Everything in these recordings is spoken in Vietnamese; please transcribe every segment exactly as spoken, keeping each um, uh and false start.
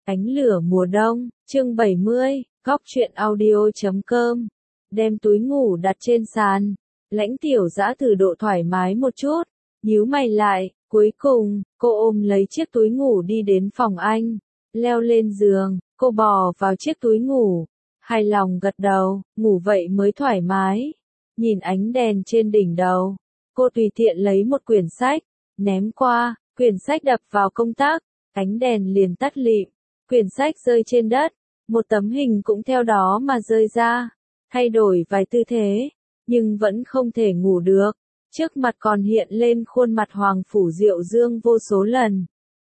Ánh lửa mùa đông, chương bảy mươi, góc truyện audio chấm com. Đem túi ngủ đặt trên sàn. Lãnh Tiểu Dã thử độ thoải mái một chút, nhíu mày lại, cuối cùng, cô ôm lấy chiếc túi ngủ đi đến phòng anh. Leo lên giường, cô bò vào chiếc túi ngủ. Hài lòng gật đầu, ngủ vậy mới thoải mái. Nhìn ánh đèn trên đỉnh đầu, cô tùy tiện lấy một quyển sách, ném qua, quyển sách đập vào công tắc, ánh đèn liền tắt lịm. Quyển sách rơi trên đất, một tấm hình cũng theo đó mà rơi ra, thay đổi vài tư thế, nhưng vẫn không thể ngủ được. Trước mặt còn hiện lên khuôn mặt Hoàng Phủ Diệu Dương vô số lần.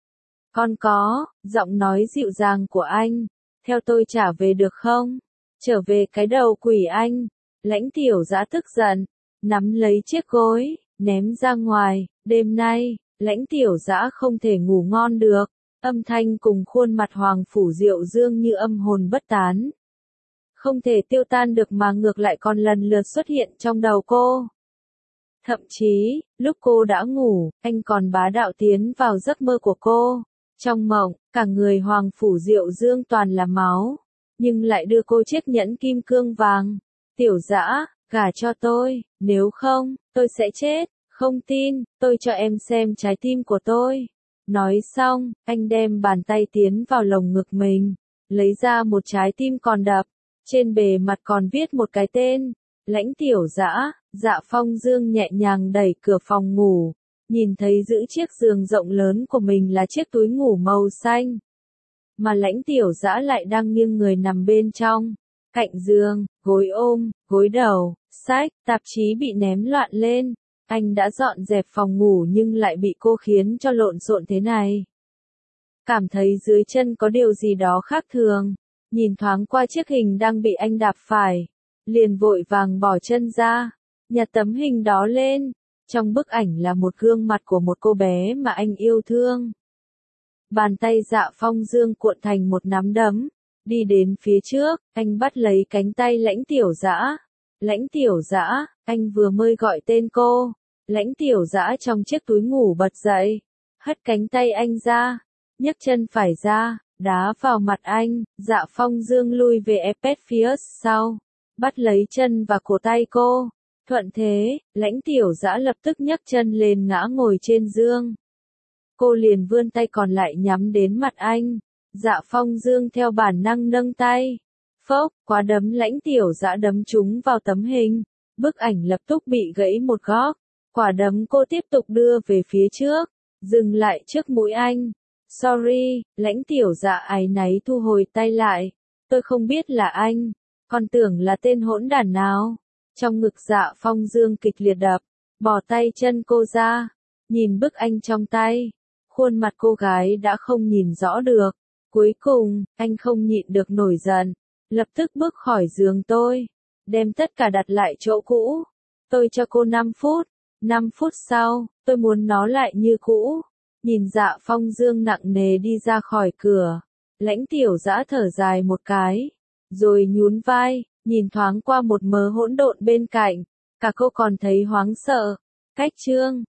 Con có, giọng nói dịu dàng của anh, theo tôi trả về được không? Trở về cái đầu quỷ anh. Lãnh Tiểu Dã tức giận, nắm lấy chiếc gối, ném ra ngoài. Đêm nay, Lãnh Tiểu Dã không thể ngủ ngon được. Âm thanh cùng khuôn mặt Hoàng Phủ Diệu Dương như âm hồn bất tán. Không thể tiêu tan được mà ngược lại còn lần lượt xuất hiện trong đầu cô. Thậm chí, lúc cô đã ngủ, anh còn bá đạo tiến vào giấc mơ của cô. Trong mộng, cả người Hoàng Phủ Diệu Dương toàn là máu, nhưng lại đưa cô chiếc nhẫn kim cương vàng. Tiểu Dã, gả cho tôi, nếu không, tôi sẽ chết. Không tin, tôi cho em xem trái tim của tôi. Nói xong, anh đem bàn tay tiến vào lồng ngực mình, lấy ra một trái tim còn đập, trên bề mặt còn viết một cái tên, Lãnh Tiểu Dã. Dạ Phong Dương nhẹ nhàng đẩy cửa phòng ngủ, nhìn thấy giữ chiếc giường rộng lớn của mình là chiếc túi ngủ màu xanh, mà Lãnh Tiểu Dã lại đang nghiêng người nằm bên trong, cạnh giường, gối ôm, gối đầu, sách, tạp chí bị ném loạn lên. Anh đã dọn dẹp phòng ngủ nhưng lại bị cô khiến cho lộn xộn thế này. Cảm thấy dưới chân có điều gì đó khác thường, nhìn thoáng qua chiếc hình đang bị anh đạp phải, liền vội vàng bỏ chân ra, nhặt tấm hình đó lên. Trong bức ảnh là một gương mặt của một cô bé mà anh yêu thương. Bàn tay Dạ Phong Dương cuộn thành một nắm đấm, đi đến phía trước, anh bắt lấy cánh tay Lãnh Tiểu Dã. Lãnh Tiểu Dã, anh vừa mới gọi tên cô. Lãnh Tiểu Dã trong chiếc túi ngủ bật dậy, hất cánh tay anh ra, nhấc chân phải ra, đá vào mặt anh. Dạ Phong Dương lui về ép phía sau, bắt lấy chân và cổ tay cô. Thuận thế, Lãnh Tiểu Dã lập tức nhấc chân lên ngã ngồi trên giường. Cô liền vươn tay còn lại nhắm đến mặt anh. Dạ Phong Dương theo bản năng nâng tay. Phốc, quá đấm Lãnh Tiểu Dã đấm trúng vào tấm hình. Bức ảnh lập tức bị gãy một góc. Quả đấm cô tiếp tục đưa về phía trước, dừng lại trước mũi anh. Sorry, Lãnh Tiểu Dã áy náy thu hồi tay lại. Tôi không biết là anh, còn tưởng là tên hỗn đản nào. Trong ngực Dạ Phong Dương kịch liệt đập, bỏ tay chân cô ra, nhìn bức ảnh trong tay. Khuôn mặt cô gái đã không nhìn rõ được. Cuối cùng, anh không nhịn được nổi giận, lập tức bước khỏi giường tôi, đem tất cả đặt lại chỗ cũ. Tôi cho cô năm phút. năm phút sau, tôi muốn nó lại như cũ. Nhìn Dạ Phong Dương nặng nề đi ra khỏi cửa, Lãnh Tiểu Dã thở dài một cái, rồi nhún vai, nhìn thoáng qua một mớ hỗn độn bên cạnh, cả cô còn thấy hoảng sợ. Cách chương